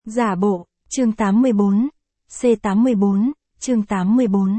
Giả bộ, chương 84, C84, chương 84.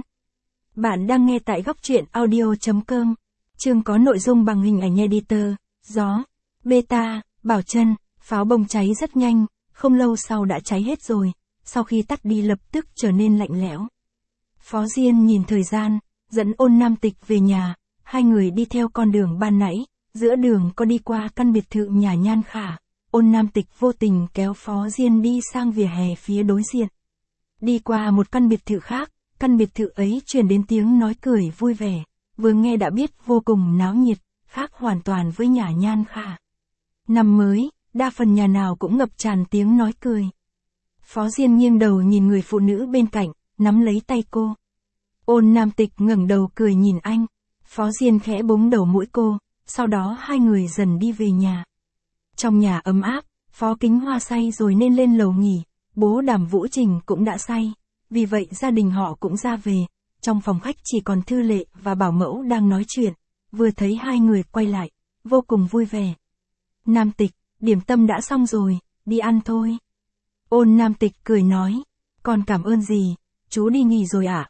Bạn đang nghe tại góc truyện audio.com. Chương có nội dung bằng hình ảnh editor, gió, beta, bảo chân, pháo bông cháy rất nhanh, không lâu sau đã cháy hết rồi, sau khi tắt đi lập tức trở nên lạnh lẽo. Phó Diên nhìn thời gian, dẫn Ôn Nam Tịch về nhà, hai người đi theo con đường ban nãy, giữa đường có đi qua căn biệt thự nhà Nhan Khả. Ôn Nam Tịch vô tình kéo Phó Diên đi sang vỉa hè phía đối diện. Đi qua một căn biệt thự khác, căn biệt thự ấy truyền đến tiếng nói cười vui vẻ, vừa nghe đã biết vô cùng náo nhiệt, khác hoàn toàn với nhà Nhan Khả. Năm mới, đa phần nhà nào cũng ngập tràn tiếng nói cười. Phó Diên nghiêng đầu nhìn người phụ nữ bên cạnh, nắm lấy tay cô. Ôn Nam Tịch ngẩng đầu cười nhìn anh. Phó Diên khẽ búng đầu mũi cô, sau đó hai người dần đi về nhà. Trong nhà ấm áp, Phó Kính Hoa say rồi nên lên lầu nghỉ, bố Đàm Vũ Trình cũng đã say, vì vậy gia đình họ cũng ra về. Trong phòng khách chỉ còn Thư Lệ và Bảo Mẫu đang nói chuyện, vừa thấy hai người quay lại, vô cùng vui vẻ. Nam Tịch, điểm tâm đã xong rồi, đi ăn thôi. Ôn Nam Tịch cười nói, còn cảm ơn gì, chú đi nghỉ rồi ạ?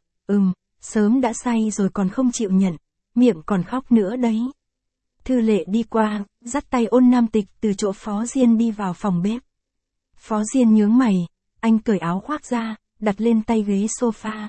Sớm đã say rồi còn không chịu nhận, miệng còn khóc nữa đấy. Thư Lệ đi qua, dắt tay Ôn Nam Tịch từ chỗ Phó Diên đi vào phòng bếp. Phó Diên nhướng mày, anh cởi áo khoác ra, đặt lên tay ghế sofa.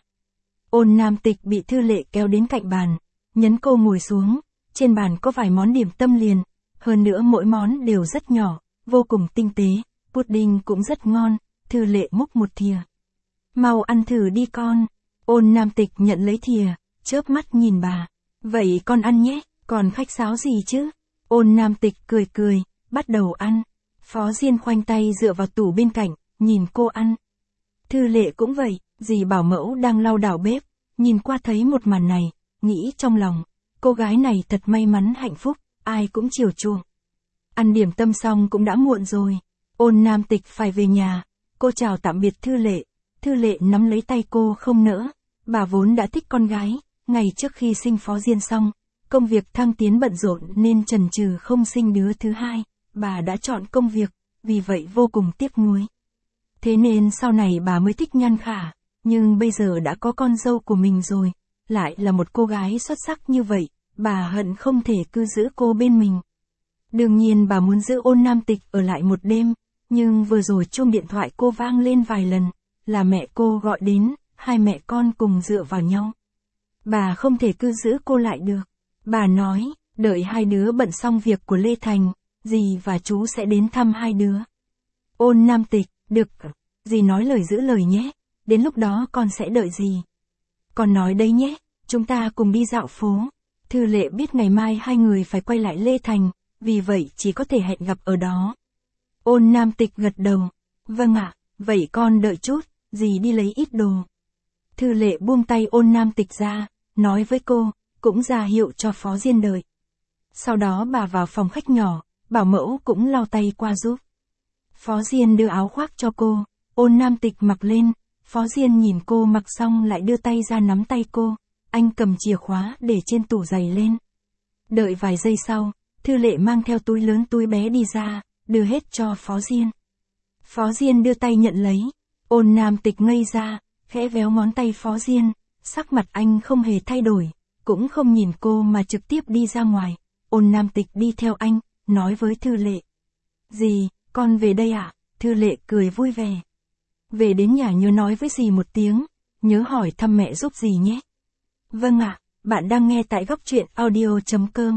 Ôn Nam Tịch bị Thư Lệ kéo đến cạnh bàn, nhấn cô ngồi xuống, trên bàn có vài món điểm tâm liền, hơn nữa mỗi món đều rất nhỏ, vô cùng tinh tế, pudding cũng rất ngon. Thư Lệ múc một thìa. Mau ăn thử đi con. Ôn Nam Tịch nhận lấy thìa, chớp mắt nhìn bà. Vậy con ăn nhé, còn khách sáo gì chứ? Ôn Nam Tịch cười cười, bắt đầu ăn. Phó Diên khoanh tay dựa vào tủ bên cạnh, nhìn cô ăn. Thư Lệ cũng vậy, dì Bảo Mẫu đang lau đảo bếp, nhìn qua thấy một màn này, nghĩ trong lòng, cô gái này thật may mắn hạnh phúc, ai cũng chiều chuộng. Ăn điểm tâm xong cũng đã muộn rồi, Ôn Nam Tịch phải về nhà, cô chào tạm biệt Thư Lệ. Thư Lệ nắm lấy tay cô không nỡ, bà vốn đã thích con gái, ngày trước khi sinh Phó Diên xong, công việc thăng tiến bận rộn nên chần chừ không sinh đứa thứ hai, bà đã chọn công việc, vì vậy vô cùng tiếc nuối. Thế nên sau này bà mới thích Nhan Khả, nhưng bây giờ đã có con dâu của mình rồi, lại là một cô gái xuất sắc như vậy, bà hận không thể cứ giữ cô bên mình. Đương nhiên bà muốn giữ Ôn Nam Tịch ở lại một đêm, nhưng vừa rồi chuông điện thoại cô vang lên vài lần, là mẹ cô gọi đến, hai mẹ con cùng dựa vào nhau. Bà không thể cứ giữ cô lại được. Bà nói, đợi hai đứa bận xong việc của Lê Thành, dì và chú sẽ đến thăm hai đứa. Ôn Nam Tịch, được, dì nói lời giữ lời nhé, đến lúc đó con sẽ đợi dì. Con nói đấy nhé, chúng ta cùng đi dạo phố. Thư Lệ biết ngày mai hai người phải quay lại Lê Thành, vì vậy chỉ có thể hẹn gặp ở đó. Ôn Nam Tịch gật đầu, vâng ạ, vậy con đợi chút, dì đi lấy ít đồ. Thư Lệ buông tay Ôn Nam Tịch ra, nói với cô, cũng ra hiệu cho Phó Diên đợi. Sau đó bà vào phòng khách nhỏ, Bảo Mẫu cũng lau tay qua giúp. Phó Diên đưa áo khoác cho cô, Ôn Nam Tịch mặc lên, Phó Diên nhìn cô mặc xong lại đưa tay ra nắm tay cô, anh cầm chìa khóa để trên tủ giày lên. Đợi vài giây sau, Thư Lệ mang theo túi lớn túi bé đi ra, đưa hết cho Phó Diên. Phó Diên đưa tay nhận lấy, Ôn Nam Tịch ngây ra, khẽ véo ngón tay Phó Diên, sắc mặt anh không hề thay đổi, cũng không nhìn cô mà trực tiếp đi ra ngoài. Ôn Nam Tịch đi theo anh, nói với Thư Lệ. Dì, con về đây ạ? Thư Lệ cười vui vẻ. Về đến nhà nhớ nói với dì một tiếng, nhớ hỏi thăm mẹ giúp dì nhé. Vâng ạ, bạn đang nghe tại góc truyện audio.com.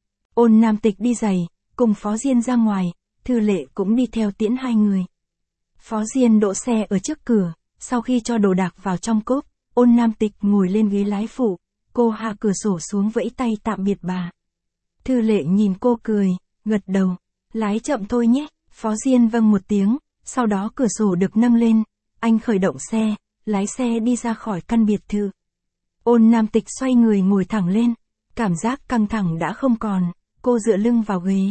Ôn Nam Tịch đi giày, cùng Phó Diên ra ngoài, Thư Lệ cũng đi theo tiễn hai người. Phó Diên đỗ xe ở trước cửa, sau khi cho đồ đạc vào trong cốp, Ôn Nam Tịch ngồi lên ghế lái phụ, cô hạ cửa sổ xuống vẫy tay tạm biệt bà. Thư Lệ nhìn cô cười, gật đầu, lái chậm thôi nhé. Phó Diên vâng một tiếng, sau đó cửa sổ được nâng lên, anh khởi động xe, lái xe đi ra khỏi căn biệt thự. Ôn Nam Tịch xoay người ngồi thẳng lên, cảm giác căng thẳng đã không còn, cô dựa lưng vào ghế.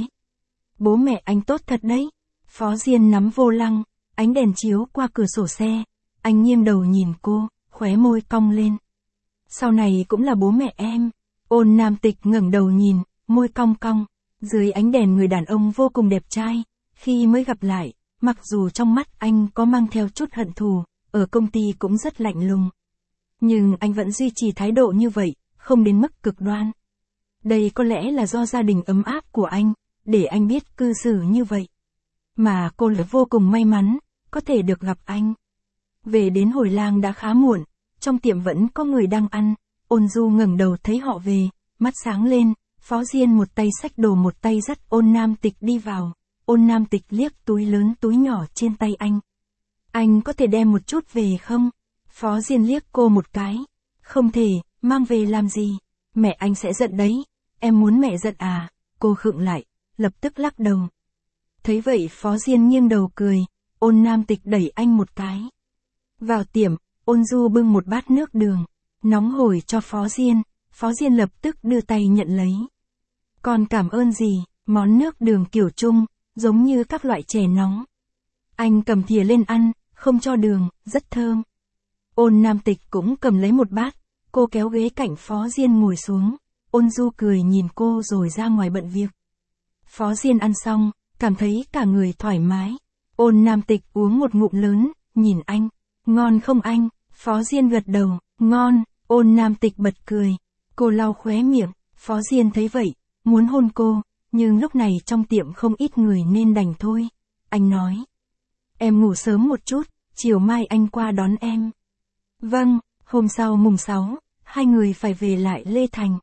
Bố mẹ anh tốt thật đấy. Phó Diên nắm vô lăng, ánh đèn chiếu qua cửa sổ xe, anh nghiêng đầu nhìn cô, khóe môi cong lên. Sau này cũng là bố mẹ em. Ôn Nam Tịch ngẩng đầu nhìn, môi cong cong, dưới ánh đèn người đàn ông vô cùng đẹp trai, khi mới gặp lại, mặc dù trong mắt anh có mang theo chút hận thù, ở công ty cũng rất lạnh lùng. Nhưng anh vẫn duy trì thái độ như vậy, không đến mức cực đoan. Đây có lẽ là do gia đình ấm áp của anh, để anh biết cư xử như vậy. Mà cô lại vô cùng may mắn, có thể được gặp anh. Về đến hồi lang đã khá muộn, trong tiệm vẫn có người đang ăn, Ôn Du ngẩng đầu thấy họ về, mắt sáng lên, Phó Diên một tay xách đồ một tay dắt Ôn Nam Tịch đi vào. Ôn Nam Tịch liếc túi lớn túi nhỏ trên tay anh. Anh có thể đem một chút về không? Phó Diên liếc cô một cái. Không thể, mang về làm gì? Mẹ anh sẽ giận đấy. Em muốn mẹ giận à? Cô khựng lại, lập tức lắc đầu. Thấy vậy Phó Diên nghiêng đầu cười, Ôn Nam Tịch đẩy anh một cái. Vào tiệm, Ôn Du bưng một bát nước đường, nóng hổi cho Phó Diên lập tức đưa tay nhận lấy. Còn cảm ơn gì, món nước đường kiểu Trung, giống như các loại chè nóng. Anh cầm thìa lên ăn, không cho đường, rất thơm. Ôn Nam Tịch cũng cầm lấy một bát, cô kéo ghế cạnh Phó Diên ngồi xuống, Ôn Du cười nhìn cô rồi ra ngoài bận việc. Phó Diên ăn xong, cảm thấy cả người thoải mái. Ôn Nam Tịch uống một ngụm lớn, nhìn anh, ngon không anh? Phó Diên gật đầu, ngon. Ôn Nam Tịch bật cười, cô lau khóe miệng, Phó Diên thấy vậy, muốn hôn cô, nhưng lúc này trong tiệm không ít người nên đành thôi. Anh nói, em ngủ sớm một chút, chiều mai anh qua đón em. Vâng, hôm sau mùng 6, hai người phải về lại Lê Thành.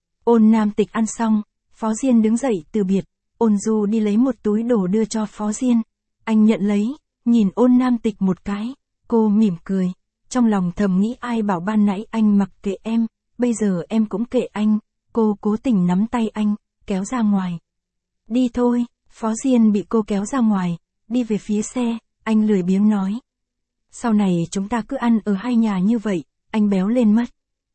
Ôn Nam Tịch ăn xong, Phó Diên đứng dậy từ biệt, Ôn Du đi lấy một túi đồ đưa cho Phó Diên. Anh nhận lấy, nhìn Ôn Nam Tịch một cái, cô mỉm cười, trong lòng thầm nghĩ ai bảo ban nãy anh mặc kệ em, bây giờ em cũng kệ anh. Cô cố tình nắm tay anh, kéo ra ngoài. Đi thôi, Phó Diên bị cô kéo ra ngoài, đi về phía xe, anh lười biếng nói. Sau này chúng ta cứ ăn ở hai nhà như vậy, anh béo lên mất.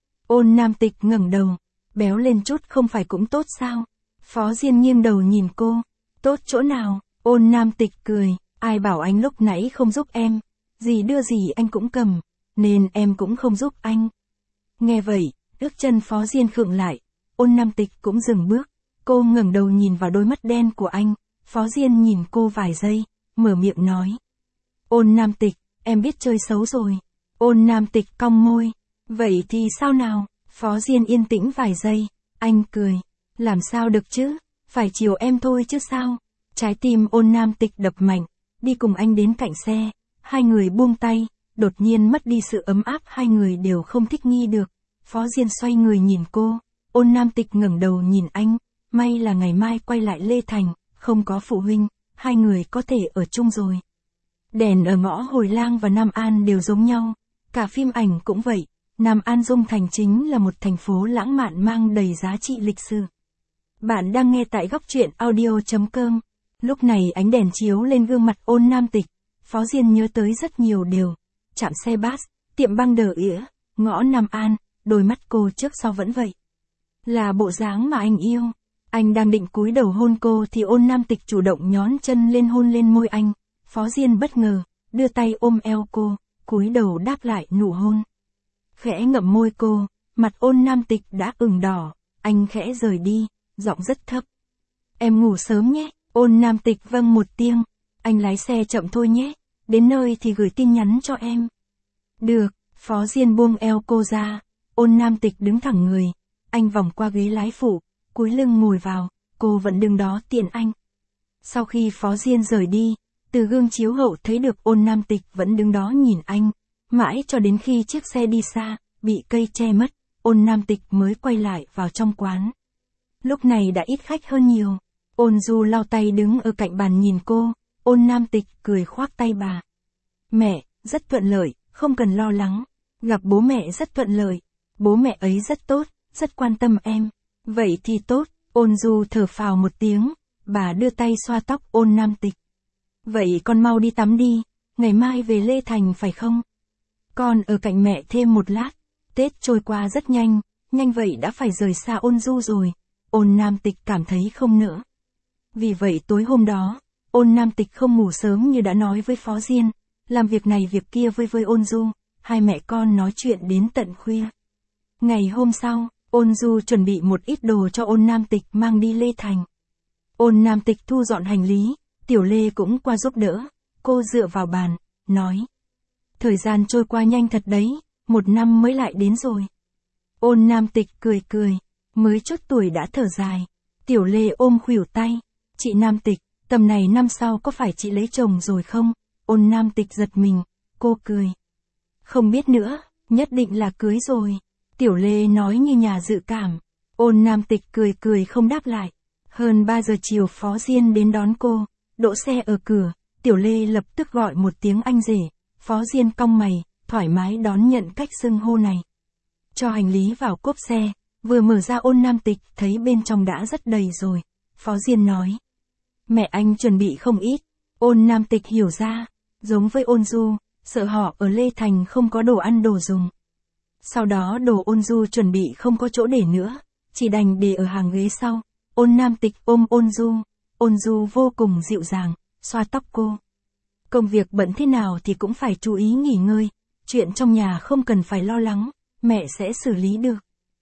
Ôn Nam Tịch ngẩng đầu, béo lên chút không phải cũng tốt sao? Phó Diên nghiêng đầu nhìn cô, tốt chỗ nào? Ôn Nam Tịch cười, ai bảo anh lúc nãy không giúp em, gì đưa gì anh cũng cầm, nên em cũng không giúp anh. Nghe vậy, bước chân Phó Diên khựng lại, Ôn Nam Tịch cũng dừng bước, cô ngẩng đầu nhìn vào đôi mắt đen của anh, Phó Diên nhìn cô vài giây, mở miệng nói. Ôn Nam Tịch, em biết chơi xấu rồi. Ôn Nam Tịch cong môi, vậy thì sao nào? Phó Diên yên tĩnh vài giây, anh cười, làm sao được chứ, phải chiều em thôi chứ sao? Trái tim Ôn Nam Tịch đập mạnh, đi cùng anh đến cạnh xe, hai người buông tay, đột nhiên mất đi sự ấm áp hai người đều không thích nghi được. Phó Diên xoay người nhìn cô, Ôn Nam Tịch ngẩng đầu nhìn anh, may là ngày mai quay lại Lê Thành, không có phụ huynh, hai người có thể ở chung rồi. Đèn ở ngõ Hồi Lang và Nam An đều giống nhau, cả phim ảnh cũng vậy, Nam An Dung Thành chính là một thành phố lãng mạn mang đầy giá trị lịch sử. Bạn đang nghe tại góc truyện audio.com. Lúc này ánh đèn chiếu lên gương mặt Ôn Nam Tịch, Phó Diên nhớ tới rất nhiều điều. Trạm xe bus, tiệm băng đờ ỉa, ngõ Nam An, đôi mắt cô trước sau vẫn vậy. Là bộ dáng mà anh yêu. Anh đang định cúi đầu hôn cô thì Ôn Nam Tịch chủ động nhón chân lên hôn lên môi anh. Phó Diên bất ngờ, đưa tay ôm eo cô, cúi đầu đáp lại nụ hôn. Khẽ ngậm môi cô, mặt Ôn Nam Tịch đã ửng đỏ, anh khẽ rời đi, giọng rất thấp. Em ngủ sớm nhé. Ôn Nam Tịch vâng một tiếng, anh lái xe chậm thôi nhé, đến nơi thì gửi tin nhắn cho em. Được, Phó Diên buông eo cô ra, Ôn Nam Tịch đứng thẳng người, anh vòng qua ghế lái phụ, cúi lưng ngồi vào, cô vẫn đứng đó tiện anh. Sau khi Phó Diên rời đi, từ gương chiếu hậu thấy được Ôn Nam Tịch vẫn đứng đó nhìn anh, mãi cho đến khi chiếc xe đi xa, bị cây che mất, Ôn Nam Tịch mới quay lại vào trong quán. Lúc này đã ít khách hơn nhiều. Ôn Du lau tay đứng ở cạnh bàn nhìn cô, Ôn Nam Tịch cười khoác tay bà. Mẹ, rất thuận lợi, không cần lo lắng. Gặp bố mẹ rất thuận lợi. Bố mẹ ấy rất tốt, rất quan tâm em. Vậy thì tốt, Ôn Du thở phào một tiếng, bà đưa tay xoa tóc Ôn Nam Tịch. Vậy con mau đi tắm đi, ngày mai về Lê Thành phải không? Con ở cạnh mẹ thêm một lát, Tết trôi qua rất nhanh, nhanh vậy đã phải rời xa Ôn Du rồi. Ôn Nam Tịch cảm thấy không nỡ. Vì vậy tối hôm đó, Ôn Nam Tịch không ngủ sớm như đã nói với Phó Diên, làm việc này việc kia với Ôn Du, hai mẹ con nói chuyện đến tận khuya. Ngày hôm sau, Ôn Du chuẩn bị một ít đồ cho Ôn Nam Tịch mang đi Lê Thành. Ôn Nam Tịch thu dọn hành lý, Tiểu Lê cũng qua giúp đỡ, cô dựa vào bàn, nói. Thời gian trôi qua nhanh thật đấy, 1 năm mới lại đến rồi. Ôn Nam Tịch cười cười, mới chút tuổi đã thở dài. Tiểu Lê ôm khuỷu tay. Chị Nam Tịch, tầm này năm sau có phải chị lấy chồng rồi không? Ôn Nam Tịch giật mình, cô cười. Không biết nữa, nhất định là cưới rồi. Tiểu Lê nói như nhà dự cảm. Ôn Nam Tịch cười cười không đáp lại. Hơn 3 giờ chiều Phó Diên đến đón cô, đỗ xe ở cửa, Tiểu Lê lập tức gọi một tiếng anh rể. Phó Diên cong mày, thoải mái đón nhận cách xưng hô này. Cho hành lý vào cốp xe, vừa mở ra Ôn Nam Tịch thấy bên trong đã rất đầy rồi. Phó Diên nói. Mẹ anh chuẩn bị không ít. Ôn Nam Tịch hiểu ra, giống với Ôn Du, sợ họ ở Lê Thành không có đồ ăn đồ dùng. Sau đó đồ Ôn Du chuẩn bị không có chỗ để nữa, chỉ đành để ở hàng ghế sau. Ôn Nam Tịch ôm Ôn Du vô cùng dịu dàng, xoa tóc cô. Công việc bận thế nào thì cũng phải chú ý nghỉ ngơi, chuyện trong nhà không cần phải lo lắng, mẹ sẽ xử lý được.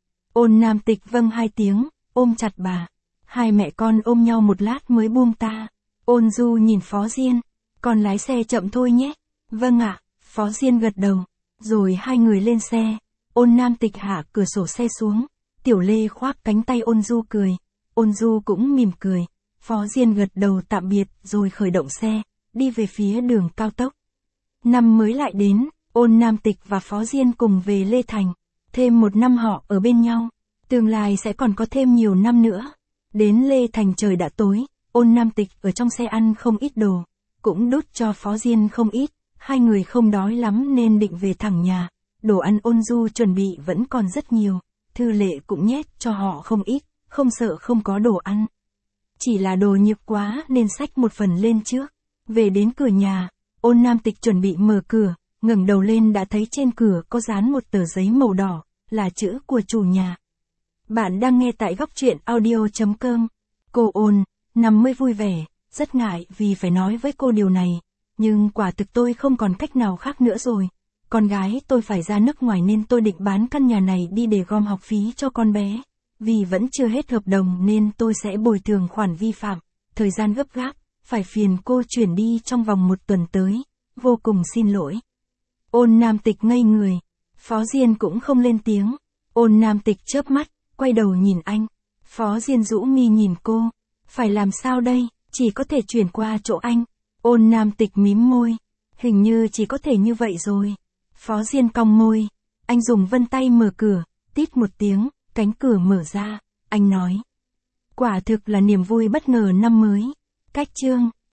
Ôn Nam Tịch vâng 2 tiếng, ôm chặt bà. Hai mẹ con ôm nhau một lát mới buông ta. Ôn Du nhìn Phó Diên, con lái xe chậm thôi nhé. Vâng ạ, Phó Diên gật đầu. Rồi hai người lên xe. Ôn Nam Tịch hạ cửa sổ xe xuống. Tiểu Lê khoác cánh tay Ôn Du cười. Ôn Du cũng mỉm cười. Phó Diên gật đầu tạm biệt rồi khởi động xe, đi về phía đường cao tốc. Năm mới lại đến, Ôn Nam Tịch và Phó Diên cùng về Lê Thành. Thêm 1 năm họ ở bên nhau. Tương lai sẽ còn có thêm nhiều năm nữa. Đến Lê Thành trời đã tối, Ôn Nam Tịch ở trong xe ăn không ít đồ, cũng đút cho Phó Diên không ít, hai người không đói lắm nên định về thẳng nhà. Đồ ăn Ôn Du chuẩn bị vẫn còn rất nhiều, Thư Lệ cũng nhét cho họ không ít, không sợ không có đồ ăn. Chỉ là đồ nhược quá nên xách một phần lên trước. Về đến cửa nhà, Ôn Nam Tịch chuẩn bị mở cửa, ngẩng đầu lên đã thấy trên cửa có dán một tờ giấy màu đỏ, là chữ của chủ nhà. Bạn đang nghe tại góc truyện audio.com. Cô Ôn, 50 vui vẻ, rất ngại vì phải nói với cô điều này, nhưng quả thực tôi không còn cách nào khác nữa rồi. Con gái tôi phải ra nước ngoài nên tôi định bán căn nhà này đi để gom học phí cho con bé. Vì vẫn chưa hết hợp đồng nên tôi sẽ bồi thường khoản vi phạm. Thời gian gấp gáp, phải phiền cô chuyển đi trong vòng 1 tuần tới. Vô cùng xin lỗi. Ôn Nam Tịch ngây người. Phó Diên cũng không lên tiếng. Ôn Nam Tịch chớp mắt, quay đầu nhìn anh. Phó Diên rũ mi nhìn cô. Phải làm sao đây, chỉ có thể chuyển qua chỗ anh. Ôn Nam Tịch mím môi. Hình như chỉ có thể như vậy rồi. Phó Diên cong môi. Anh dùng vân tay mở cửa, tít một tiếng, cánh cửa mở ra. Anh nói. Quả thực là niềm vui bất ngờ năm mới. Cách chương.